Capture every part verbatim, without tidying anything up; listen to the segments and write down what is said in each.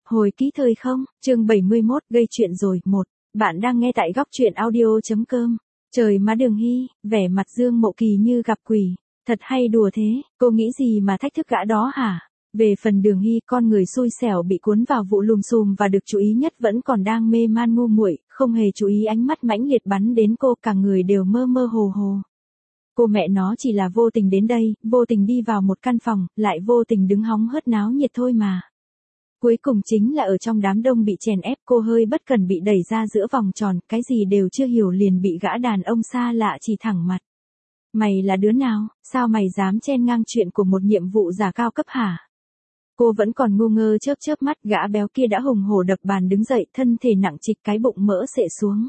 Hồi ký thời không, chương bảy mươi mốt, gây chuyện rồi, một. Bạn đang nghe tại góc truyện audio.com. Trời má Đường Hy, vẻ mặt Dương Mộ Kỳ như gặp quỷ. Thật hay đùa thế, cô nghĩ gì mà thách thức gã đó hả? Về phần Đường Hy, con người xui xẻo bị cuốn vào vụ lùm xùm và được chú ý nhất vẫn còn đang mê man ngu muội, không hề chú ý ánh mắt mãnh liệt bắn đến cô, cả người đều mơ mơ hồ hồ. Cô mẹ nó chỉ là vô tình đến đây, vô tình đi vào một căn phòng, lại vô tình đứng hóng hớt náo nhiệt thôi mà. Cuối cùng chính là ở trong đám đông bị chèn ép, cô hơi bất cần bị đẩy ra giữa vòng tròn, cái gì đều chưa hiểu liền bị gã đàn ông xa lạ chỉ thẳng mặt. Mày là đứa nào, sao mày dám chen ngang chuyện của một nhiệm vụ giả cao cấp hả? Cô vẫn còn ngu ngơ chớp chớp mắt, gã béo kia đã hùng hổ đập bàn đứng dậy, thân thể nặng trịch, cái bụng mỡ xệ xuống.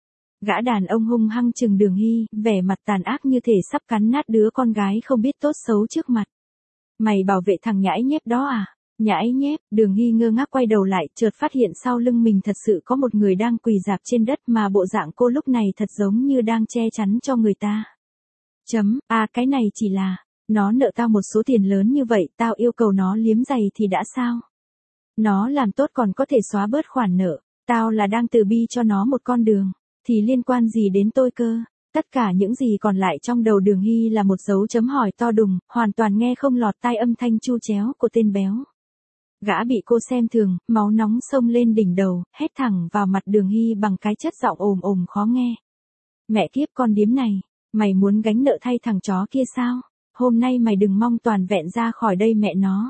Gã đàn ông hung hăng chừng Đường Hy, vẻ mặt tàn ác như thể sắp cắn nát đứa con gái không biết tốt xấu trước mặt. Mày bảo vệ thằng nhãi nhép đó à? Nhãi nhép, Đường Hy ngơ ngác quay đầu lại, chợt phát hiện sau lưng mình thật sự có một người đang quỳ rạp trên đất, mà bộ dạng cô lúc này thật giống như đang che chắn cho người ta. Chấm, à cái này chỉ là, nó nợ tao một số tiền lớn như vậy, tao yêu cầu nó liếm giày thì đã sao? Nó làm tốt còn có thể xóa bớt khoản nợ, tao là đang từ bi cho nó một con đường, thì liên quan gì đến tôi cơ? Tất cả những gì còn lại trong đầu Đường Hy là một dấu chấm hỏi to đùng, hoàn toàn nghe không lọt tai âm thanh chu chéo của tên béo. Gã bị cô xem thường, máu nóng xông lên đỉnh đầu, hét thẳng vào mặt Đường Hy bằng cái chất giọng ồm ồm khó nghe. Mẹ kiếp con điếm này, mày muốn gánh nợ thay thằng chó kia sao? Hôm nay mày đừng mong toàn vẹn ra khỏi đây mẹ nó.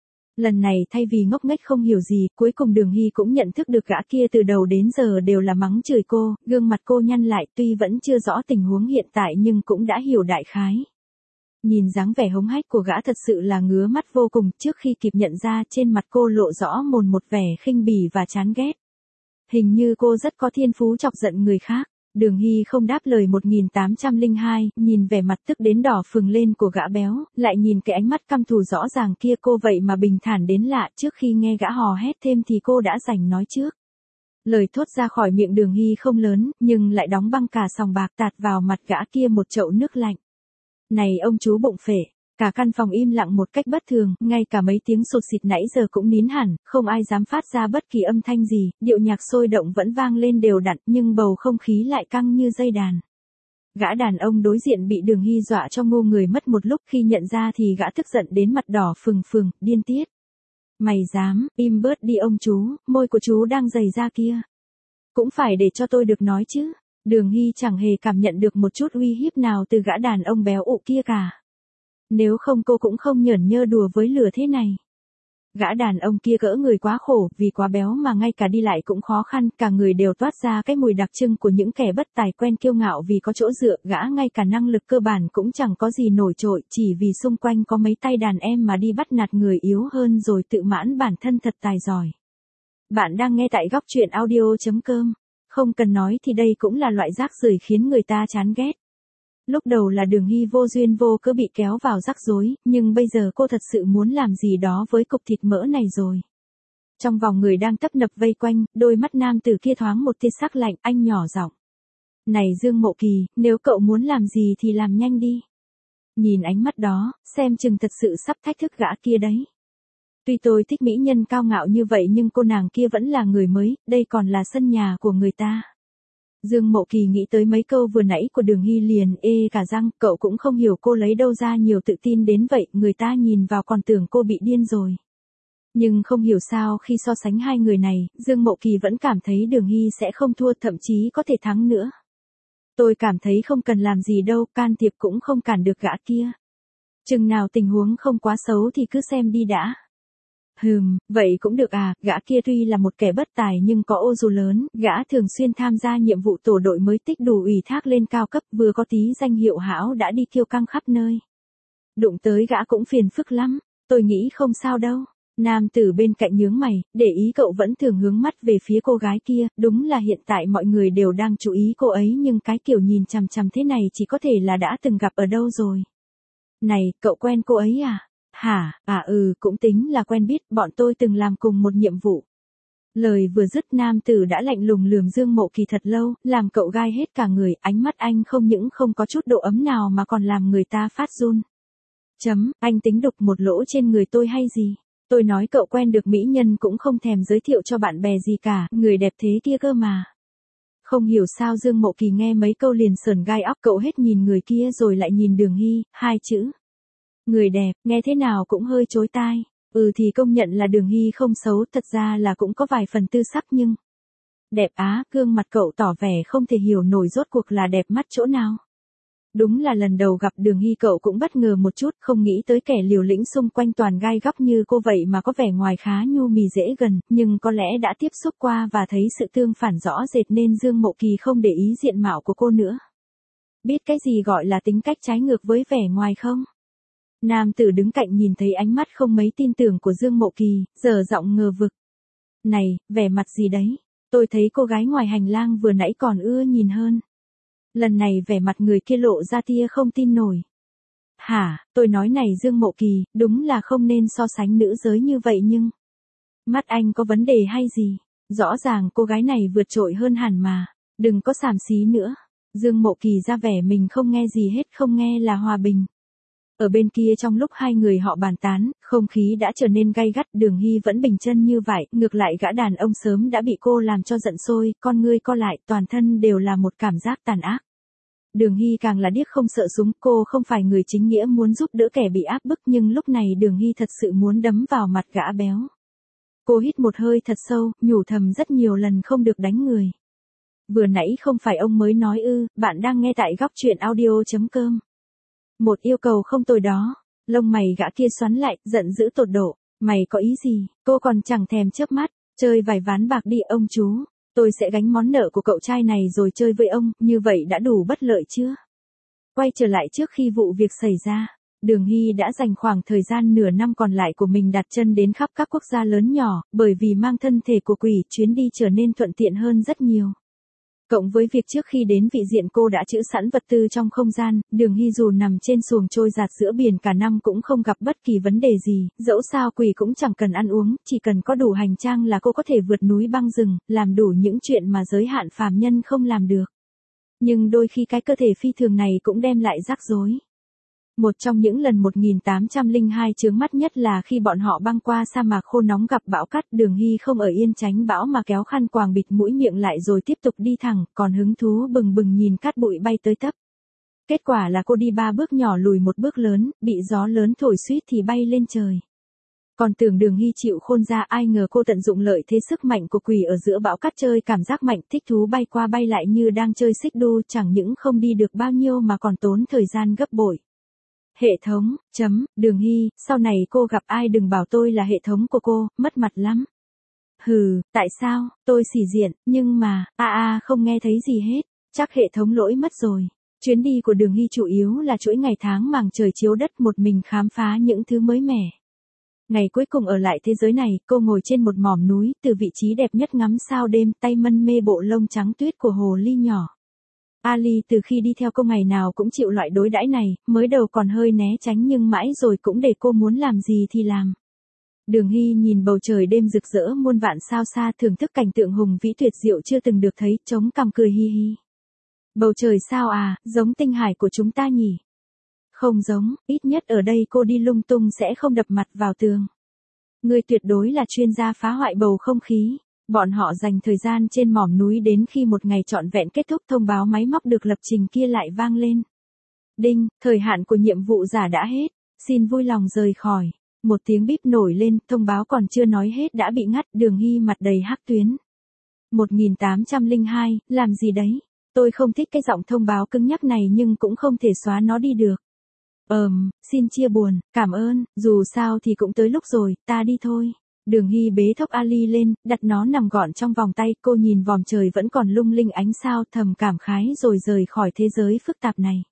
Lần này thay vì ngốc nghếch không hiểu gì, cuối cùng Đường Hy cũng nhận thức được gã kia từ đầu đến giờ đều là mắng chửi cô, gương mặt cô nhăn lại, tuy vẫn chưa rõ tình huống hiện tại nhưng cũng đã hiểu đại khái. Nhìn dáng vẻ hống hách của gã thật sự là ngứa mắt vô cùng, trước khi kịp nhận ra trên mặt cô lộ rõ mồn một vẻ khinh bỉ và chán ghét. Hình như cô rất có thiên phú chọc giận người khác. Đường Hy không đáp lời. Một nghìn tám trăm lẻ hai, nhìn vẻ mặt tức đến đỏ phừng lên của gã béo, lại nhìn cái ánh mắt căm thù rõ ràng kia, cô vậy mà bình thản đến lạ. Trước khi nghe gã hò hét thêm thì cô đã giành nói trước. Lời thốt ra khỏi miệng Đường Hy không lớn, nhưng lại đóng băng cả sòng bạc, tạt vào mặt gã kia một chậu nước lạnh. Này ông chú bụng phệ, cả căn phòng im lặng một cách bất thường, ngay cả mấy tiếng sụt xịt nãy giờ cũng nín hẳn, không ai dám phát ra bất kỳ âm thanh gì, điệu nhạc sôi động vẫn vang lên đều đặn, nhưng bầu không khí lại căng như dây đàn. Gã đàn ông đối diện bị Đường Hy dọa cho ngu người mất một lúc, khi nhận ra thì gã tức giận đến mặt đỏ phừng phừng, điên tiết. Mày dám, im bớt đi ông chú, môi của chú đang dày ra kia. Cũng phải để cho tôi được nói chứ. Đường Hy chẳng hề cảm nhận được một chút uy hiếp nào từ gã đàn ông béo ụ kia cả. Nếu không cô cũng không nhởn nhơ đùa với lửa thế này. Gã đàn ông kia cỡ người quá khổ, vì quá béo mà ngay cả đi lại cũng khó khăn, cả người đều toát ra cái mùi đặc trưng của những kẻ bất tài quen kiêu ngạo vì có chỗ dựa, gã ngay cả năng lực cơ bản cũng chẳng có gì nổi trội, chỉ vì xung quanh có mấy tay đàn em mà đi bắt nạt người yếu hơn rồi tự mãn bản thân thật tài giỏi. Bạn đang nghe tại góc truyện audio.com. Không cần nói thì đây cũng là loại rác rưởi khiến người ta chán ghét. Lúc đầu là Đường Hy vô duyên vô cớ bị kéo vào rắc rối, nhưng bây giờ cô thật sự muốn làm gì đó với cục thịt mỡ này rồi. Trong vòng người đang tấp nập vây quanh, đôi mắt nam tử kia thoáng một tia sắc lạnh, anh nhỏ giọng. Này Dương Mộ Kỳ, nếu cậu muốn làm gì thì làm nhanh đi. Nhìn ánh mắt đó, xem chừng thật sự sắp thách thức gã kia đấy. Tuy tôi thích mỹ nhân cao ngạo như vậy nhưng cô nàng kia vẫn là người mới, đây còn là sân nhà của người ta. Dương Mộ Kỳ nghĩ tới mấy câu vừa nãy của Đường Hy liền ê cả răng, cậu cũng không hiểu cô lấy đâu ra nhiều tự tin đến vậy, người ta nhìn vào còn tưởng cô bị điên rồi. Nhưng không hiểu sao khi so sánh hai người này, Dương Mộ Kỳ vẫn cảm thấy Đường Hy sẽ không thua, thậm chí có thể thắng nữa. Tôi cảm thấy không cần làm gì đâu, can thiệp cũng không cản được gã kia. Chừng nào tình huống không quá xấu thì cứ xem đi đã. Hừm, vậy cũng được à, gã kia tuy là một kẻ bất tài nhưng có ô dù lớn, gã thường xuyên tham gia nhiệm vụ tổ đội mới tích đủ ủy thác lên cao cấp, vừa có tí danh hiệu hão đã đi kiêu căng khắp nơi. Đụng tới gã cũng phiền phức lắm, tôi nghĩ không sao đâu. Nam tử bên cạnh nhướng mày, để ý cậu vẫn thường hướng mắt về phía cô gái kia, đúng là hiện tại mọi người đều đang chú ý cô ấy nhưng cái kiểu nhìn chằm chằm thế này chỉ có thể là đã từng gặp ở đâu rồi. Này, cậu quen cô ấy à? Hả, à ừ, cũng tính là quen biết, bọn tôi từng làm cùng một nhiệm vụ. Lời vừa dứt nam tử đã lạnh lùng lườm Dương Mộ Kỳ thật lâu, làm cậu gai hết cả người, ánh mắt anh không những không có chút độ ấm nào mà còn làm người ta phát run. Chấm, anh tính đục một lỗ trên người tôi hay gì? Tôi nói cậu quen được mỹ nhân cũng không thèm giới thiệu cho bạn bè gì cả, người đẹp thế kia cơ mà. Không hiểu sao Dương Mộ Kỳ nghe mấy câu liền sờn gai óc, cậu hết nhìn người kia rồi lại nhìn Đường Hy, hai chữ. Người đẹp, nghe thế nào cũng hơi chối tai. Ừ thì công nhận là Đường Hy không xấu, thật ra là cũng có vài phần tư sắc nhưng... Đẹp á, gương mặt cậu tỏ vẻ không thể hiểu nổi rốt cuộc là đẹp mắt chỗ nào. Đúng là lần đầu gặp Đường Hy cậu cũng bất ngờ một chút, không nghĩ tới kẻ liều lĩnh xung quanh toàn gai góc như cô vậy mà có vẻ ngoài khá nhu mì dễ gần, nhưng có lẽ đã tiếp xúc qua và thấy sự tương phản rõ rệt nên Dương Mộ Kỳ không để ý diện mạo của cô nữa. Biết cái gì gọi là tính cách trái ngược với vẻ ngoài không? Nam tử đứng cạnh nhìn thấy ánh mắt không mấy tin tưởng của Dương Mộ Kỳ, giờ giọng ngờ vực. Này, vẻ mặt gì đấy? Tôi thấy cô gái ngoài hành lang vừa nãy còn ưa nhìn hơn. Lần này vẻ mặt người kia lộ ra tia không tin nổi. Hả, tôi nói này Dương Mộ Kỳ, đúng là không nên so sánh nữ giới như vậy nhưng... Mắt anh có vấn đề hay gì? Rõ ràng cô gái này vượt trội hơn hẳn mà. Đừng có xàm xí nữa. Dương Mộ Kỳ ra vẻ mình không nghe gì hết, không nghe là hòa bình. Ở bên kia trong lúc hai người họ bàn tán, không khí đã trở nên gay gắt, Đường Hy vẫn bình chân như vậy, ngược lại gã đàn ông sớm đã bị cô làm cho giận sôi, con ngươi co lại, toàn thân đều là một cảm giác tàn ác. Đường Hy càng là điếc không sợ súng, cô không phải người chính nghĩa muốn giúp đỡ kẻ bị áp bức nhưng lúc này Đường Hy thật sự muốn đấm vào mặt gã béo. Cô hít một hơi thật sâu, nhủ thầm rất nhiều lần không được đánh người. Vừa nãy không phải ông mới nói ư, bạn đang nghe tại góc truyện audio chấm com. Một yêu cầu không tồi đó. Lông mày gã kia xoắn lại, giận dữ tột độ. Mày có ý gì? Cô còn chẳng thèm chớp mắt. Chơi vài ván bạc đi ông chú. Tôi sẽ gánh món nợ của cậu trai này rồi chơi với ông, như vậy đã đủ bất lợi chưa? Quay trở lại trước khi vụ việc xảy ra. Đường Hy đã dành khoảng thời gian nửa năm còn lại của mình đặt chân đến khắp các quốc gia lớn nhỏ, bởi vì mang thân thể của quỷ, chuyến đi trở nên thuận tiện hơn rất nhiều. Cộng với việc trước khi đến vị diện cô đã trữ sẵn vật tư trong không gian, Đường Hy dù nằm trên xuồng trôi giạt giữa biển cả năm cũng không gặp bất kỳ vấn đề gì, dẫu sao quỷ cũng chẳng cần ăn uống, chỉ cần có đủ hành trang là cô có thể vượt núi băng rừng, làm đủ những chuyện mà giới hạn phàm nhân không làm được. Nhưng đôi khi cái cơ thể phi thường này cũng đem lại rắc rối. Một trong những lần một nghìn tám trăm lẻ hai chướng mắt nhất là khi bọn họ băng qua sa mạc khô nóng gặp bão cát, Đường Hy không ở yên tránh bão mà kéo khăn quàng bịt mũi miệng lại rồi tiếp tục đi thẳng, còn hứng thú bừng bừng nhìn cát bụi bay tới tấp. Kết quả là cô đi ba bước nhỏ lùi một bước lớn, bị gió lớn thổi suýt thì bay lên trời. Còn tưởng Đường Hy chịu khôn ra, ai ngờ cô tận dụng lợi thế sức mạnh của quỷ ở giữa bão cát, chơi cảm giác mạnh, thích thú bay qua bay lại như đang chơi xích đu, chẳng những không đi được bao nhiêu mà còn tốn thời gian gấp bội. Hệ thống, chấm, Đường Hy, sau này cô gặp ai đừng bảo tôi là hệ thống của cô, mất mặt lắm. Hừ, tại sao, tôi xỉ diện, nhưng mà, a a không nghe thấy gì hết, chắc hệ thống lỗi mất rồi. Chuyến đi của Đường Hy chủ yếu là chuỗi ngày tháng màng trời chiếu đất, một mình khám phá những thứ mới mẻ. Ngày cuối cùng ở lại thế giới này, cô ngồi trên một mỏm núi, từ vị trí đẹp nhất ngắm sao đêm, tay mân mê bộ lông trắng tuyết của hồ ly nhỏ. Ali từ khi đi theo cô ngày nào cũng chịu loại đối đãi này, mới đầu còn hơi né tránh nhưng mãi rồi cũng để cô muốn làm gì thì làm. Đường Hy nhìn bầu trời đêm rực rỡ muôn vạn sao xa, thưởng thức cảnh tượng hùng vĩ tuyệt diệu chưa từng được thấy, chống cằm cười hi hi. Bầu trời sao à, giống tinh hải của chúng ta nhỉ? Không giống, ít nhất ở đây cô đi lung tung sẽ không đập mặt vào tường. Ngươi tuyệt đối là chuyên gia phá hoại bầu không khí. Bọn họ dành thời gian trên mỏm núi đến khi một ngày trọn vẹn kết thúc, thông báo máy móc được lập trình kia lại vang lên. Đinh, thời hạn của nhiệm vụ giả đã hết, xin vui lòng rời khỏi. Một tiếng bíp nổi lên, thông báo còn chưa nói hết đã bị ngắt, Đường Hy mặt đầy hắc tuyến. một nghìn tám trăm lẻ hai, làm gì đấy? Tôi không thích cái giọng thông báo cứng nhắc này nhưng cũng không thể xóa nó đi được. Ờm, xin chia buồn, cảm ơn, dù sao thì cũng tới lúc rồi, ta đi thôi. Đường Hy bế thốc Ali lên, đặt nó nằm gọn trong vòng tay, cô nhìn vòm trời vẫn còn lung linh ánh sao, thầm cảm khái rồi rời khỏi thế giới phức tạp này.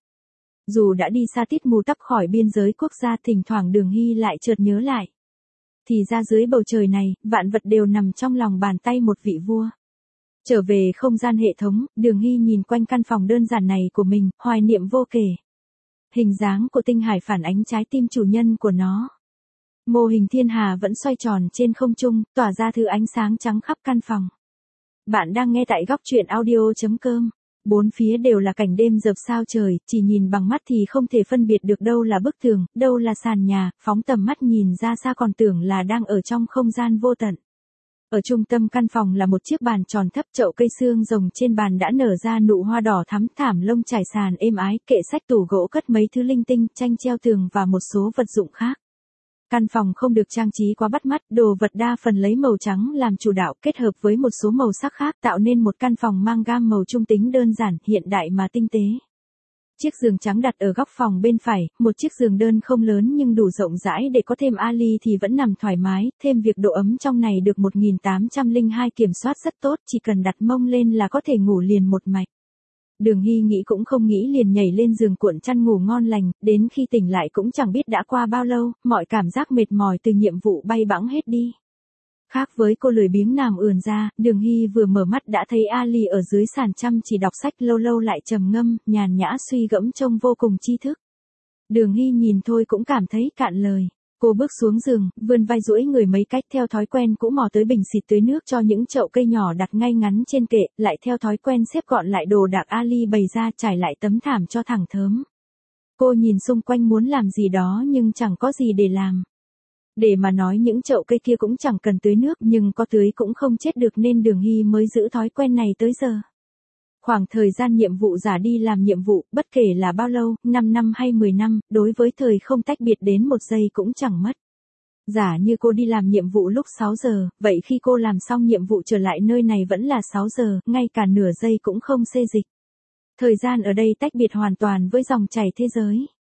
Dù đã đi xa tít mù tắp khỏi biên giới quốc gia, thỉnh thoảng Đường Hy lại chợt nhớ lại. Thì ra dưới bầu trời này, vạn vật đều nằm trong lòng bàn tay một vị vua. Trở về không gian hệ thống, Đường Hy nhìn quanh căn phòng đơn giản này của mình, hoài niệm vô kể. Hình dáng của tinh hải phản ánh trái tim chủ nhân của nó. Mô hình thiên hà vẫn xoay tròn trên không trung, tỏa ra thứ ánh sáng trắng khắp căn phòng. Bạn đang nghe tại góc truyện audio chấm com. bốn phía đều là cảnh đêm rợp sao trời, chỉ nhìn bằng mắt thì không thể phân biệt được đâu là bức tường, đâu là sàn nhà, phóng tầm mắt nhìn ra xa còn tưởng là đang ở trong không gian vô tận. Ở trung tâm căn phòng là một chiếc bàn tròn thấp, chậu cây xương rồng trên bàn đã nở ra nụ hoa đỏ thắm, thảm lông trải sàn êm ái, kệ sách tủ gỗ cất mấy thứ linh tinh, tranh treo tường và một số vật dụng khác. Căn phòng không được trang trí quá bắt mắt, đồ vật đa phần lấy màu trắng làm chủ đạo, kết hợp với một số màu sắc khác tạo nên một căn phòng mang gam màu trung tính đơn giản, hiện đại mà tinh tế. Chiếc giường trắng đặt ở góc phòng bên phải, một chiếc giường đơn không lớn nhưng đủ rộng rãi để có thêm Ali thì vẫn nằm thoải mái, thêm việc độ ấm trong này được một nghìn tám trăm lẻ hai kiểm soát rất tốt, chỉ cần đặt mông lên là có thể ngủ liền một mạch. Đường Hy nghĩ cũng không nghĩ liền nhảy lên giường cuộn chăn ngủ ngon lành, đến khi tỉnh lại cũng chẳng biết đã qua bao lâu, mọi cảm giác mệt mỏi từ nhiệm vụ bay bẵng hết đi. Khác với cô lười biếng nằm ườn ra, Đường Hy vừa mở mắt đã thấy Ali ở dưới sàn chăm chỉ đọc sách, lâu lâu lại trầm ngâm, nhàn nhã suy gẫm trông vô cùng tri thức. Đường Hy nhìn thôi cũng cảm thấy cạn lời. Cô bước xuống giường, vươn vai duỗi người mấy cách, theo thói quen cũ mò tới bình xịt tưới nước cho những chậu cây nhỏ đặt ngay ngắn trên kệ, lại theo thói quen xếp gọn lại đồ đạc Ali bày ra, trải lại tấm thảm cho thẳng thớm. Cô nhìn xung quanh muốn làm gì đó nhưng chẳng có gì để làm. Để mà nói những chậu cây kia cũng chẳng cần tưới nước, nhưng có tưới cũng không chết được nên Đường Hy mới giữ thói quen này tới giờ. Khoảng thời gian nhiệm vụ giả đi làm nhiệm vụ, bất kể là bao lâu, năm năm hay mười năm, đối với thời không tách biệt đến một giây cũng chẳng mất. Giả như cô đi làm nhiệm vụ lúc sáu giờ, vậy khi cô làm xong nhiệm vụ trở lại nơi này vẫn là sáu giờ, ngay cả nửa giây cũng không xê dịch. Thời gian ở đây tách biệt hoàn toàn với dòng chảy thế giới.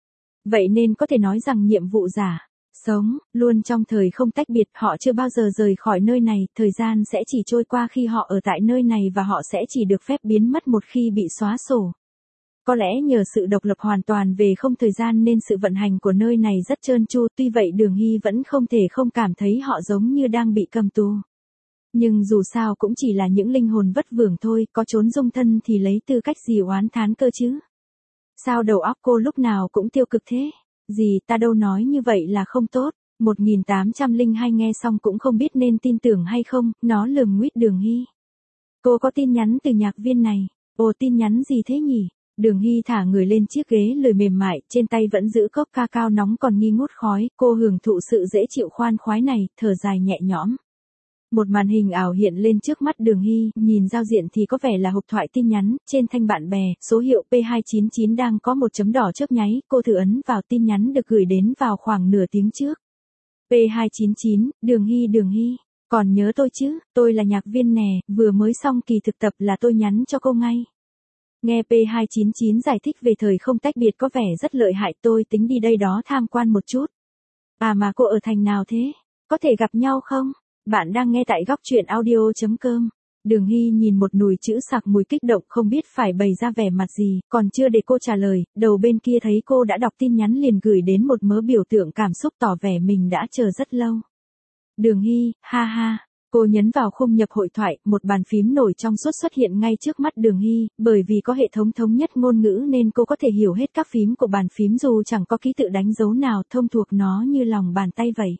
Vậy nên có thể nói rằng nhiệm vụ giả sống luôn trong thời không tách biệt, họ chưa bao giờ rời khỏi nơi này, thời gian sẽ chỉ trôi qua khi họ ở tại nơi này và họ sẽ chỉ được phép biến mất một khi bị xóa sổ. Có lẽ nhờ sự độc lập hoàn toàn về không thời gian nên sự vận hành của nơi này rất trơn tru, tuy vậy Đường Hy vẫn không thể không cảm thấy họ giống như đang bị cầm tù. Nhưng dù sao cũng chỉ là những linh hồn vất vưởng thôi, có trốn dung thân thì lấy tư cách gì oán thán cơ chứ? Sao đầu óc cô lúc nào cũng tiêu cực thế? Gì, ta đâu nói như vậy là không tốt. một nghìn tám trăm lẻ hai nghe xong cũng không biết nên tin tưởng hay không, nó lườm nguýt Đường Hy. Cô có tin nhắn từ nhạc viên này. Ồ, tin nhắn gì thế nhỉ? Đường Hy thả người lên chiếc ghế lười mềm mại, trên tay vẫn giữ cốc ca cao nóng còn nghi ngút khói, cô hưởng thụ sự dễ chịu khoan khoái này, thở dài nhẹ nhõm. Một màn hình ảo hiện lên trước mắt Đường Hy, nhìn giao diện thì có vẻ là hộp thoại tin nhắn, trên thanh bạn bè, số hiệu P hai chín chín đang có một chấm đỏ chớp nháy, cô thử ấn vào, tin nhắn được gửi đến vào khoảng nửa tiếng trước. P hai chín chín, Đường Hy Đường Hy, còn nhớ tôi chứ, tôi là nhạc viên nè, vừa mới xong kỳ thực tập là tôi nhắn cho cô ngay. Nghe P hai chín chín giải thích về thời không tách biệt có vẻ rất lợi hại, tôi tính đi đây đó tham quan một chút. À mà cô ở thành nào thế? Có thể gặp nhau không? Bạn đang nghe tại góc truyện audio chấm com. Đường Hy nhìn một nùi chữ sặc mùi kích động không biết phải bày ra vẻ mặt gì, còn chưa để cô trả lời, đầu bên kia thấy cô đã đọc tin nhắn liền gửi đến một mớ biểu tượng cảm xúc tỏ vẻ mình đã chờ rất lâu. Đường Hy, ha ha. Cô nhấn vào khung nhập hội thoại, một bàn phím nổi trong suốt xuất hiện ngay trước mắt Đường Hy, bởi vì có hệ thống thống nhất ngôn ngữ nên cô có thể hiểu hết các phím của bàn phím dù chẳng có ký tự đánh dấu nào, thông thuộc nó như lòng bàn tay vậy.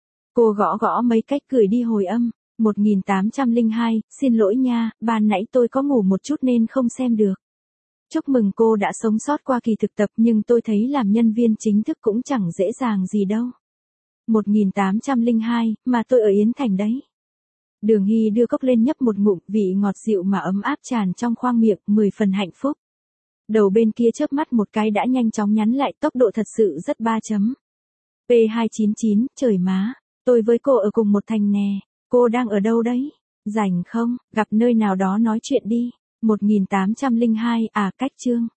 Cô gõ gõ mấy cách gửi đi hồi âm. một nghìn tám trăm lẻ hai, xin lỗi nha, ban nãy tôi có ngủ một chút nên không xem được. Chúc mừng cô đã sống sót qua kỳ thực tập nhưng tôi thấy làm nhân viên chính thức cũng chẳng dễ dàng gì đâu. một nghìn tám trăm lẻ hai, mà tôi ở Yến Thành đấy. Đường Hy đưa cốc lên nhấp một ngụm, vị ngọt dịu mà ấm áp tràn trong khoang miệng, mười phần hạnh phúc. Đầu bên kia chớp mắt một cái đã nhanh chóng nhắn lại, tốc độ thật sự rất ba chấm. P hai chín chín, trời má, tôi với cô ở cùng một thành nè, cô đang ở đâu đấy? Rảnh không, gặp nơi nào đó nói chuyện đi. một nghìn tám trăm lẻ hai, à cách chương.